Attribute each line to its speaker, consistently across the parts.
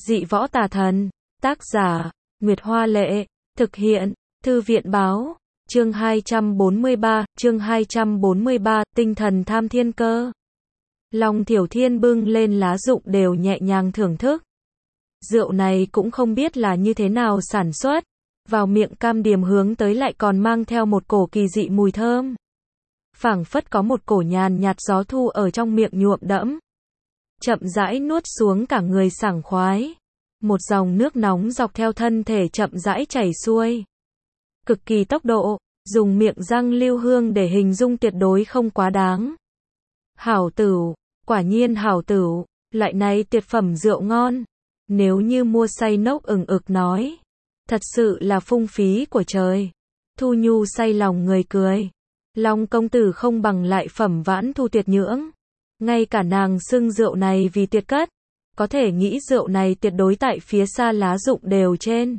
Speaker 1: Dị võ tà thần. Tác giả, Nguyệt Hoa Lệ. Thực hiện, Thư viện Báo. Chương 243, tinh thần tham thiên cơ. Long Thiểu Thiên bưng lên lá rụng đều nhẹ nhàng thưởng thức. Rượu này cũng không biết là như thế nào sản xuất. Vào miệng cam điềm hướng tới lại còn mang theo một cổ kỳ dị mùi thơm. Phảng phất có một cổ nhàn nhạt gió thu ở trong miệng nhuộm đẫm. Chậm rãi nuốt xuống cả người sảng khoái. Một dòng nước nóng dọc theo thân thể chậm rãi chảy xuôi. Cực kỳ tốc độ, dùng miệng răng lưu hương để hình dung tuyệt đối không quá đáng. Hảo tửu, quả nhiên hảo tửu, loại này tuyệt phẩm rượu ngon. Nếu như mua say nốc ừng ực nói. Thật sự là phung phí của trời. Thu Nhu say lòng người cười. Long công tử không bằng lại phẩm Vãn Thu tuyệt nhưỡng. Ngay cả nàng xưng rượu này vì tuyệt cất. Có thể nghĩ rượu này tuyệt đối tại phía xa lá rụng đều trên.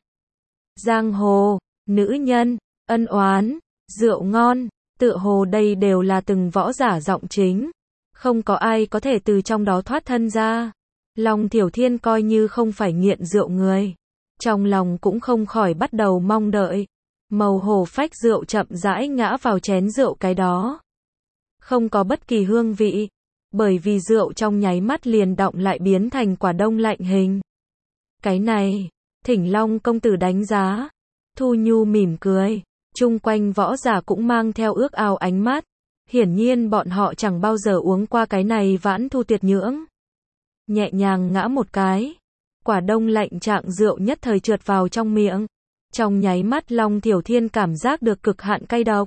Speaker 1: Giang hồ, nữ nhân, ân oán, rượu ngon, tựa hồ đây đều là từng võ giả giọng chính. Không có ai có thể từ trong đó thoát thân ra. Long Thiểu Thiên coi như không phải nghiện rượu người. Trong lòng cũng không khỏi bắt đầu mong đợi. Màu hổ phách rượu chậm rãi ngã vào chén rượu cái đó. Không có bất kỳ hương vị. Bởi vì rượu trong nháy mắt liền động lại biến thành quả đông lạnh hình. Cái này, thỉnh Long công tử đánh giá. Thu Nhu mỉm cười. Chung quanh võ giả cũng mang theo ước ao ánh mắt. Hiển nhiên bọn họ chẳng bao giờ uống qua cái này Vãn Thu tuyệt nhưỡng. Nhẹ nhàng ngã một cái. Quả đông lạnh trạng rượu nhất thời trượt vào trong miệng. Trong nháy mắt Long Thiểu Thiên cảm giác được cực hạn cay độc.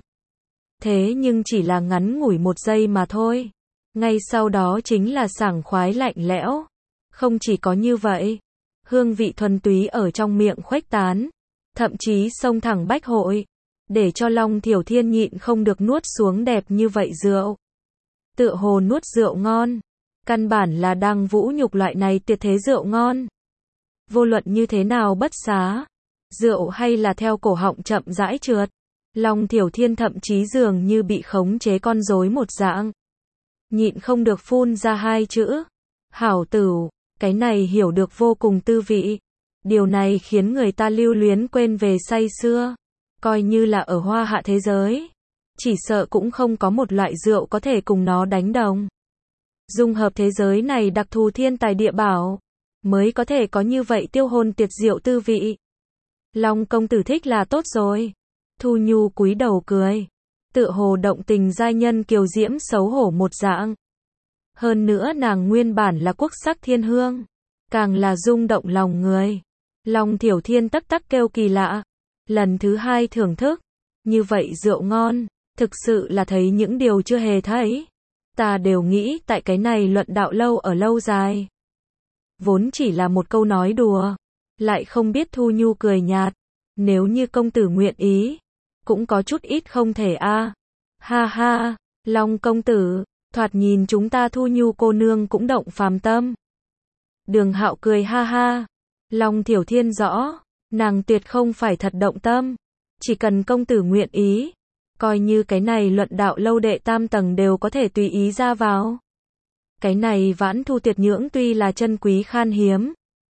Speaker 1: Thế nhưng chỉ là ngắn ngủi một giây mà thôi. Ngay sau đó chính là sảng khoái lạnh lẽo. Không chỉ có như vậy. Hương vị thuần túy ở trong miệng khuếch tán. Thậm chí xông thẳng bách hội. Để cho Long Thiểu Thiên nhịn không được nuốt xuống đẹp như vậy rượu. Tựa hồ nuốt rượu ngon. Căn bản là đang vũ nhục loại này tuyệt thế rượu ngon. Vô luận như thế nào bất xá. Rượu hay là theo cổ họng chậm rãi trượt. Long Thiểu Thiên thậm chí dường như bị khống chế con rối một dạng. Nhịn không được phun ra hai chữ. Hảo tửu, cái này hiểu được vô cùng tư vị. Điều này khiến người ta lưu luyến quên về say xưa. Coi như là ở Hoa Hạ thế giới. Chỉ sợ cũng không có một loại rượu có thể cùng nó đánh đồng. Dung hợp thế giới này đặc thù thiên tài địa bảo. Mới có thể có như vậy tiêu hồn tuyệt diệu tư vị. Long công tử thích là tốt rồi. Thu Nhu cúi đầu cười. Tựa hồ động tình giai nhân kiều diễm xấu hổ một dạng. Hơn nữa nàng nguyên bản là quốc sắc thiên hương. Càng là rung động lòng người. Long Thiểu Thiên tắc tắc kêu kỳ lạ. Lần thứ hai thưởng thức. Như vậy rượu ngon. Thực sự là thấy những điều chưa hề thấy. Ta đều nghĩ tại cái này luận đạo lâu ở lâu dài. Vốn chỉ là một câu nói đùa. Lại không biết Thu Nhu cười nhạt. Nếu như công tử nguyện ý. Cũng có chút ít không thể a. Ha ha, Long công tử, thoạt nhìn chúng ta Thu Nhu cô nương cũng động phàm tâm. Đường Hạo cười ha ha. Long Thiểu Thiên rõ. Nàng tuyệt không phải thật động tâm. Chỉ cần công tử nguyện ý. Coi như cái này luận đạo lâu đệ tam tầng đều có thể tùy ý ra vào. Cái này Vãn Thu tuyệt nhưỡng tuy là chân quý khan hiếm.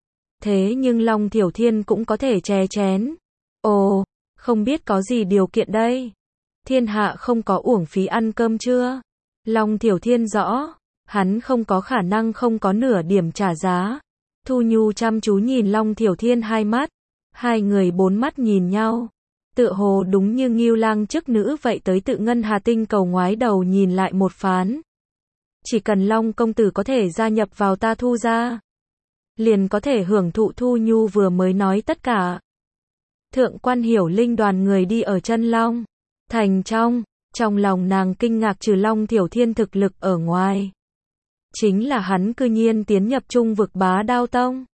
Speaker 1: Thế nhưng Long Thiểu Thiên cũng có thể chè chén. Ồ, không biết có gì điều kiện đây. Thiên hạ không có uổng phí ăn cơm chưa? Long Thiểu Thiên rõ. Hắn không có khả năng không có nửa điểm trả giá. Thu Nhu chăm chú nhìn Long Thiểu Thiên hai mắt. Hai người bốn mắt nhìn nhau. Tựa hồ đúng như Ngưu Lang chức nữ vậy tới tự ngân hà tinh cầu ngoái đầu nhìn lại một phán. Chỉ cần Long công tử có thể gia nhập vào ta Thu gia. Liền có thể hưởng thụ Thu Nhu vừa mới nói tất cả. Thượng quan Hiểu Linh đoàn người đi ở chân Long thành trong lòng nàng kinh ngạc trừ Long Thiểu Thiên thực lực ở ngoài. Chính là hắn cư nhiên tiến nhập trung vực Bá Đao Tông.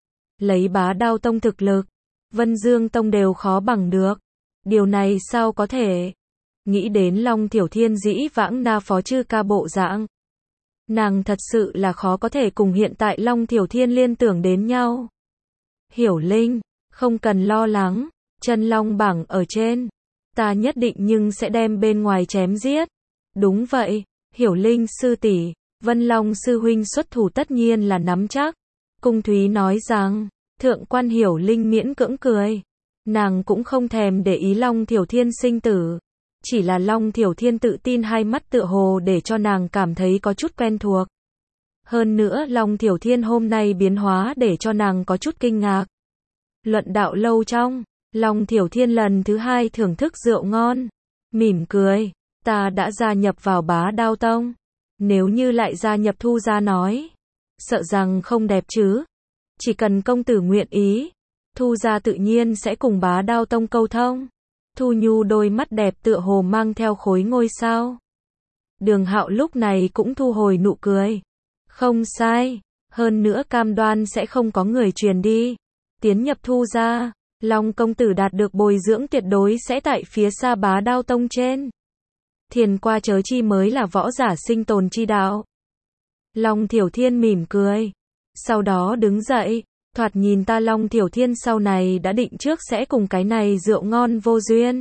Speaker 1: Lấy Bá Đao Tông thực lực, Vân Dương Tông đều khó bằng được. Điều này sao có thể? Nghĩ đến Long Thiểu Thiên dĩ vãng na phó chư ca bộ dạng. Nàng thật sự là khó có thể cùng hiện tại Long Thiểu Thiên liên tưởng đến nhau. Hiểu Linh, không cần lo lắng. Chân Long bảng ở trên. Ta nhất định nhưng sẽ đem bên ngoài chém giết. Đúng vậy, Hiểu Linh sư tỷ, Vân Long sư huynh xuất thủ tất nhiên là nắm chắc. Cung Thúy nói rằng, Thượng quan Hiểu Linh miễn cưỡng cười. Nàng cũng không thèm để ý Long Thiểu Thiên sinh tử. Chỉ là Long Thiểu Thiên tự tin hai mắt tựa hồ để cho nàng cảm thấy có chút quen thuộc. Hơn nữa Long Thiểu Thiên hôm nay biến hóa để cho nàng có chút kinh ngạc. Luận đạo lâu trong, Long Thiểu Thiên lần thứ hai thưởng thức rượu ngon. Mỉm cười, ta đã gia nhập vào Bá Đao Tông. Nếu như lại gia nhập Thu gia nói, sợ rằng không đẹp chứ. Chỉ cần công tử nguyện ý, Thu gia tự nhiên sẽ cùng Bá Đao Tông câu thông. Thu Nhu đôi mắt đẹp tựa hồ mang theo khối ngôi sao. Đường Hạo lúc này cũng thu hồi nụ cười. Không sai, hơn nữa cam đoan sẽ không có người truyền đi. Tiến nhập Thu gia, Long công tử đạt được bồi dưỡng tuyệt đối sẽ tại phía xa Bá Đao Tông trên. Thiền qua chớ chi mới là võ giả sinh tồn chi đạo. Long Thiểu Thiên mỉm cười. Sau đó đứng dậy, thoạt nhìn ta Long Thiểu Thiên sau này đã định trước sẽ cùng cái này rượu ngon vô duyên.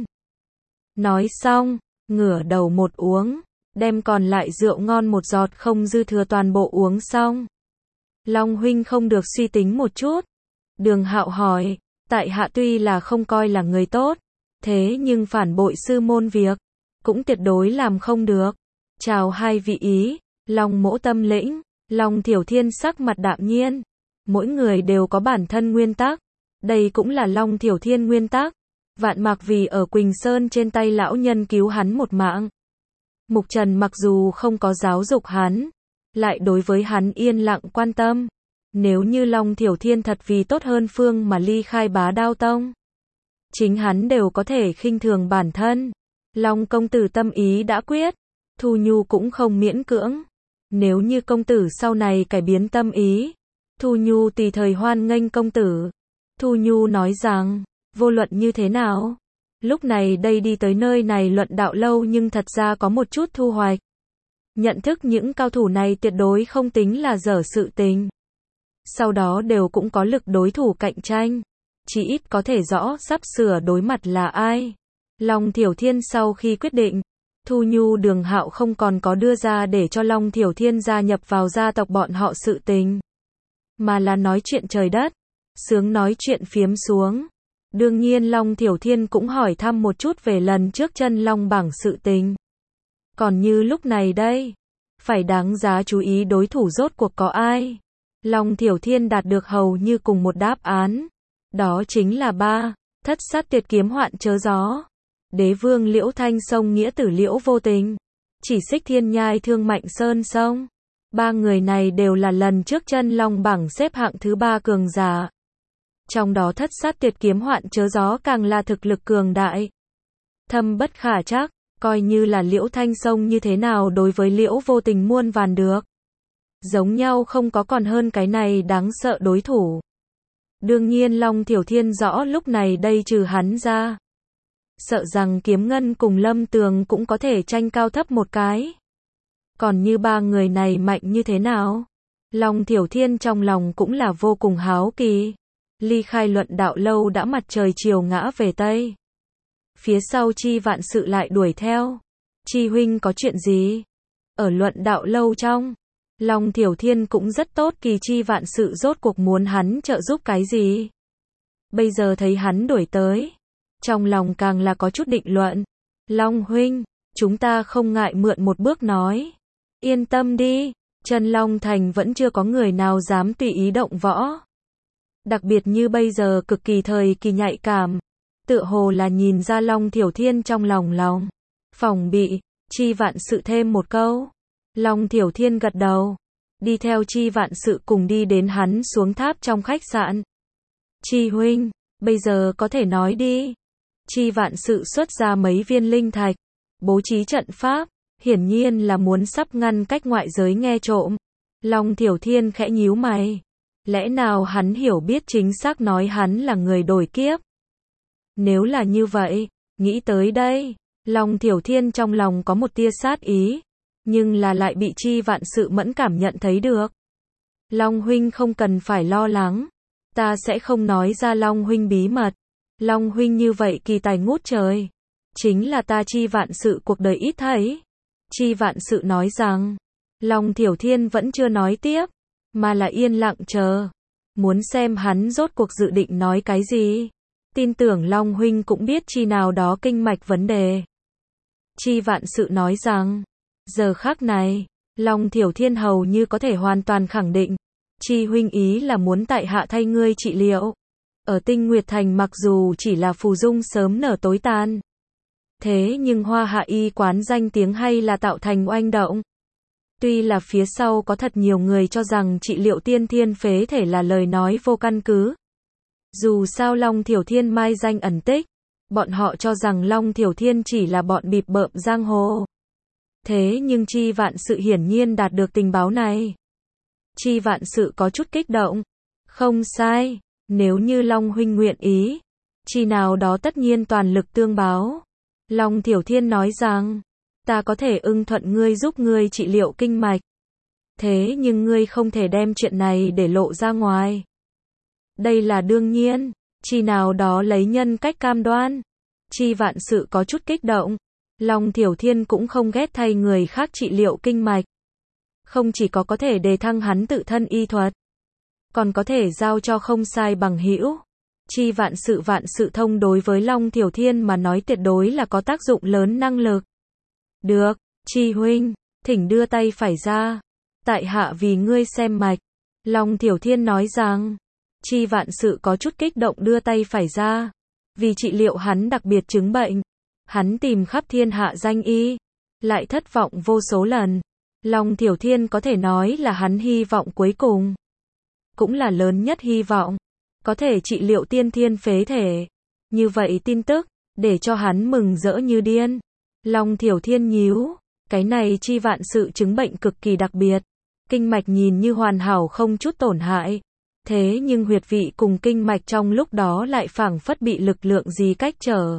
Speaker 1: Nói xong, ngửa đầu một uống, đem còn lại rượu ngon một giọt không dư thừa toàn bộ uống xong. Long huynh không được suy tính một chút. Đường Hạo hỏi, tại hạ tuy là không coi là người tốt, thế nhưng phản bội sư môn việc, cũng tuyệt đối làm không được. Chào hai vị ý, Long mỗ tâm lĩnh. Long Thiểu Thiên sắc mặt đạm nhiên. Mỗi người đều có bản thân nguyên tắc. Đây cũng là Long Thiểu Thiên nguyên tắc. Vạn Mạc vì ở Quỳnh Sơn trên tay lão nhân cứu hắn một mạng. Mục Trần mặc dù không có giáo dục hắn, lại đối với hắn yên lặng quan tâm. Nếu như Long Thiểu Thiên thật vì tốt hơn phương mà ly khai Bá Đao Tông, chính hắn đều có thể khinh thường bản thân. Long công tử tâm ý đã quyết, Thu Nhu cũng không miễn cưỡng. Nếu như công tử sau này cải biến tâm ý, Thu Nhu tùy thời hoan nghênh công tử. Thu Nhu nói rằng, vô luận như thế nào, lúc này đây đi tới nơi này luận đạo lâu nhưng thật ra có một chút thu hoạch. Nhận thức những cao thủ này tuyệt đối không tính là dở sự tình. Sau đó đều cũng có lực đối thủ cạnh tranh. Chỉ ít có thể rõ sắp sửa đối mặt là ai. Long Thiểu Thiên sau khi quyết định, Thu Nhu Đường Hạo không còn có đưa ra để cho Long Thiểu Thiên gia nhập vào gia tộc bọn họ sự tình, mà là nói chuyện trời đất, sướng nói chuyện phiếm xuống. Đương nhiên Long Thiểu Thiên cũng hỏi thăm một chút về lần trước chân long bảng sự tình. Còn như lúc này đây, phải đáng giá chú ý đối thủ rốt cuộc có ai. Long Thiểu Thiên đạt được hầu như cùng một đáp án. Đó chính là Thất Sát Tuyệt Kiếm Hoạn Chớ Gió, Đế Vương Liễu Thanh Sông nghĩa tử Liễu Vô Tình, Chỉ Xích Thiên Nhai Thương Mạnh Sơn Sông. Ba người này đều là lần trước chân long bảng xếp hạng thứ 3 cường giả. Trong đó Thất Sát Tuyệt Kiếm Hoạn Chớ Gió càng là thực lực cường đại, thâm bất khả trắc, coi như là Liễu Thanh Sông như thế nào đối với Liễu Vô Tình muôn vàn được. Giống nhau không có còn hơn cái này đáng sợ đối thủ. Đương nhiên Long Thiểu Thiên rõ lúc này đây trừ hắn ra, sợ rằng Kiếm Ngân cùng Lâm Tường cũng có thể tranh cao thấp một cái. Còn như ba người này mạnh như thế nào? Long Thiểu Thiên trong lòng cũng là vô cùng háo kỳ. Ly khai luận đạo lâu đã mặt trời chiều ngã về Tây. Phía sau Chi Vạn Sự lại đuổi theo. Chi huynh có chuyện gì? Ở luận đạo lâu trong, Long Thiểu Thiên cũng rất tốt kỳ Chi Vạn Sự rốt cuộc muốn hắn trợ giúp cái gì. Bây giờ thấy hắn đuổi tới, trong lòng càng là có chút định luận. Long huynh, chúng ta không ngại mượn một bước nói. Yên tâm đi, Chân Long Thành vẫn chưa có người nào dám tùy ý động võ. Đặc biệt như bây giờ cực kỳ thời kỳ nhạy cảm, tựa hồ là nhìn ra Long Thiểu Thiên trong lòng phòng bị. Chi Vạn Sự thêm một câu. Long Thiểu Thiên gật đầu, đi theo Chi Vạn Sự cùng đi đến hắn xuống tháp trong khách sạn. Chi huynh, bây giờ có thể nói đi. Chi Vạn Sự xuất ra mấy viên linh thạch, bố trí trận pháp, hiển nhiên là muốn sắp ngăn cách ngoại giới nghe trộm. Long Thiểu Thiên khẽ nhíu mày. Lẽ nào hắn hiểu biết chính xác nói hắn là người đổi kiếp? Nếu là như vậy, nghĩ tới đây, Long Thiểu Thiên trong lòng có một tia sát ý, nhưng là lại bị Chi Vạn Sự mẫn cảm nhận thấy được. Long huynh không cần phải lo lắng, ta sẽ không nói ra Long huynh bí mật. Long huynh như vậy kỳ tài ngút trời, chính là ta Chi Vạn Sự cuộc đời ít thấy. Chi Vạn Sự nói rằng, Long Thiểu Thiên vẫn chưa nói tiếp, mà là yên lặng chờ. muốn xem hắn rốt cuộc dự định nói cái gì. Tin tưởng Long huynh cũng biết chi nào đó kinh mạch vấn đề. Chi Vạn Sự nói rằng, giờ khắc này, Long Thiểu Thiên hầu như có thể hoàn toàn khẳng định, Chi huynh ý là muốn tại hạ thay ngươi trị liệu. Ở Tinh Nguyệt Thành mặc dù chỉ là phù dung sớm nở tối tàn, thế nhưng Hoa Hạ y quán danh tiếng hay là tạo thành oanh động. Tuy là phía sau có thật nhiều người cho rằng trị liệu tiên thiên phế thể là lời nói vô căn cứ. Dù sao Long Thiểu Thiên mai danh ẩn tích, bọn họ cho rằng Long Thiểu Thiên chỉ là bọn bịp bợm giang hồ. Thế nhưng Chi Vạn Sự hiển nhiên đạt được tình báo này. Chi Vạn Sự có chút kích động. Không sai, nếu như Long huynh nguyện ý, chi nào đó tất nhiên toàn lực tương báo. Long Thiểu Thiên nói rằng, ta có thể ưng thuận ngươi giúp ngươi trị liệu kinh mạch. Thế nhưng ngươi không thể đem chuyện này để lộ ra ngoài. Đây là đương nhiên, chi nào đó lấy nhân cách cam đoan. Chi Vạn Sự có chút kích động. Long Thiểu Thiên cũng không ghét thay người khác trị liệu kinh mạch. Không chỉ có thể đề thăng hắn tự thân y thuật, còn có thể giao cho không sai bằng hữu. Chi Vạn Sự thông đối với Long Thiểu Thiên mà nói tuyệt đối là có tác dụng lớn năng lực. Được, Chi huynh, thỉnh đưa tay phải ra. Tại hạ vì ngươi xem mạch. Long Thiểu Thiên nói rằng, Chi Vạn Sự có chút kích động đưa tay phải ra. Vì trị liệu hắn đặc biệt chứng bệnh, hắn tìm khắp thiên hạ danh y, lại thất vọng vô số lần. Long Thiểu Thiên có thể nói là hắn hy vọng cuối cùng, cũng là lớn nhất hy vọng, có thể trị liệu tiên thiên phế thể. Như vậy tin tức, để cho hắn mừng rỡ như điên. Long Thiểu Thiên nhíu, cái này Chi Vạn Sự chứng bệnh cực kỳ đặc biệt. Kinh mạch nhìn như hoàn hảo không chút tổn hại. Thế nhưng huyệt vị cùng kinh mạch trong lúc đó lại phảng phất bị lực lượng gì cách trở.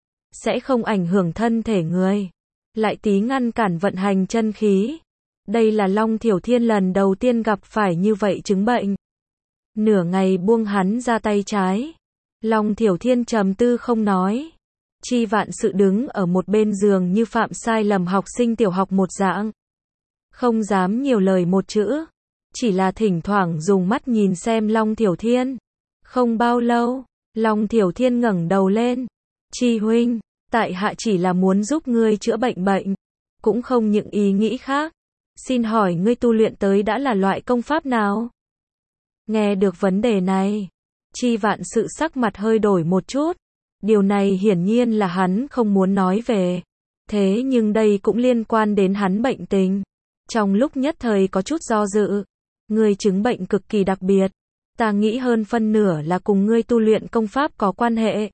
Speaker 1: Sẽ không ảnh hưởng thân thể người, lại tí ngăn cản vận hành chân khí. Đây là Long Thiểu Thiên lần đầu tiên gặp phải như vậy chứng bệnh. Nửa ngày buông hắn ra tay trái. Long Thiểu Thiên trầm tư không nói. Chi Vạn Sự đứng ở một bên giường như phạm sai lầm học sinh tiểu học một dạng. Không dám nhiều lời một chữ. Chỉ là thỉnh thoảng dùng mắt nhìn xem Long Thiểu Thiên. Không bao lâu, Long Thiểu Thiên ngẩng đầu lên. Chi huynh, tại hạ chỉ là muốn giúp ngươi chữa bệnh, cũng không những ý nghĩ khác. Xin hỏi ngươi tu luyện tới đã là loại công pháp nào? Nghe được vấn đề này, Chi Vạn Sự sắc mặt hơi đổi một chút. Điều này hiển nhiên là hắn không muốn nói về. Thế nhưng đây cũng liên quan đến hắn bệnh tình. Trong lúc nhất thời có chút do dự. Ngươi chứng bệnh cực kỳ đặc biệt. Ta nghĩ hơn phân nửa là cùng ngươi tu luyện công pháp có quan hệ.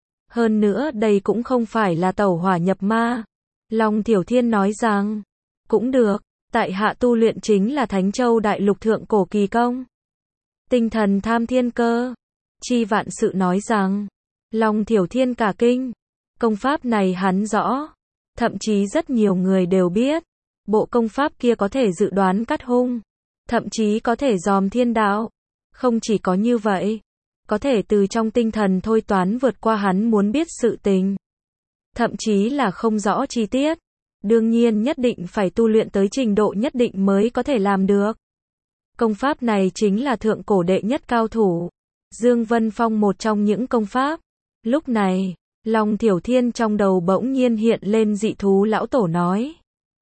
Speaker 1: Hơn nữa đây cũng không phải là tẩu hỏa nhập ma. Long Thiểu Thiên nói rằng, cũng được, tại hạ tu luyện chính là Thánh Châu Đại Lục thượng cổ kỳ công. Tinh thần tham thiên cơ. Chi Vạn Sự nói rằng, Long Thiểu Thiên cả kinh. Công pháp này hắn rõ. Thậm chí rất nhiều người đều biết. Bộ công pháp kia có thể dự đoán cắt hung. Thậm chí có thể dòm thiên đạo. Không chỉ có như vậy, có thể từ trong tinh thần thôi toán vượt qua hắn muốn biết sự tình. Thậm chí là không rõ chi tiết. Đương nhiên nhất định phải tu luyện tới trình độ nhất định mới có thể làm được. Công pháp này chính là thượng cổ đệ nhất cao thủ. Dương Vân Phong một trong những công pháp. Lúc này, Long Thiểu Thiên trong đầu bỗng nhiên hiện lên dị thú lão tổ nói.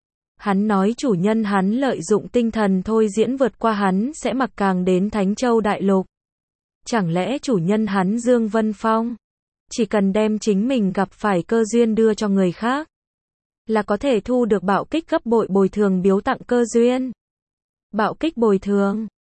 Speaker 1: Hắn nói chủ nhân hắn lợi dụng tinh thần thôi diễn vượt qua hắn sẽ mặc càng đến Thánh Châu Đại Lục. Chẳng lẽ chủ nhân hắn Dương Vân Phong chỉ cần đem chính mình gặp phải cơ duyên đưa cho người khác là có thể thu được bạo kích gấp bội bồi thường biếu tặng cơ duyên. Bạo kích bồi thường,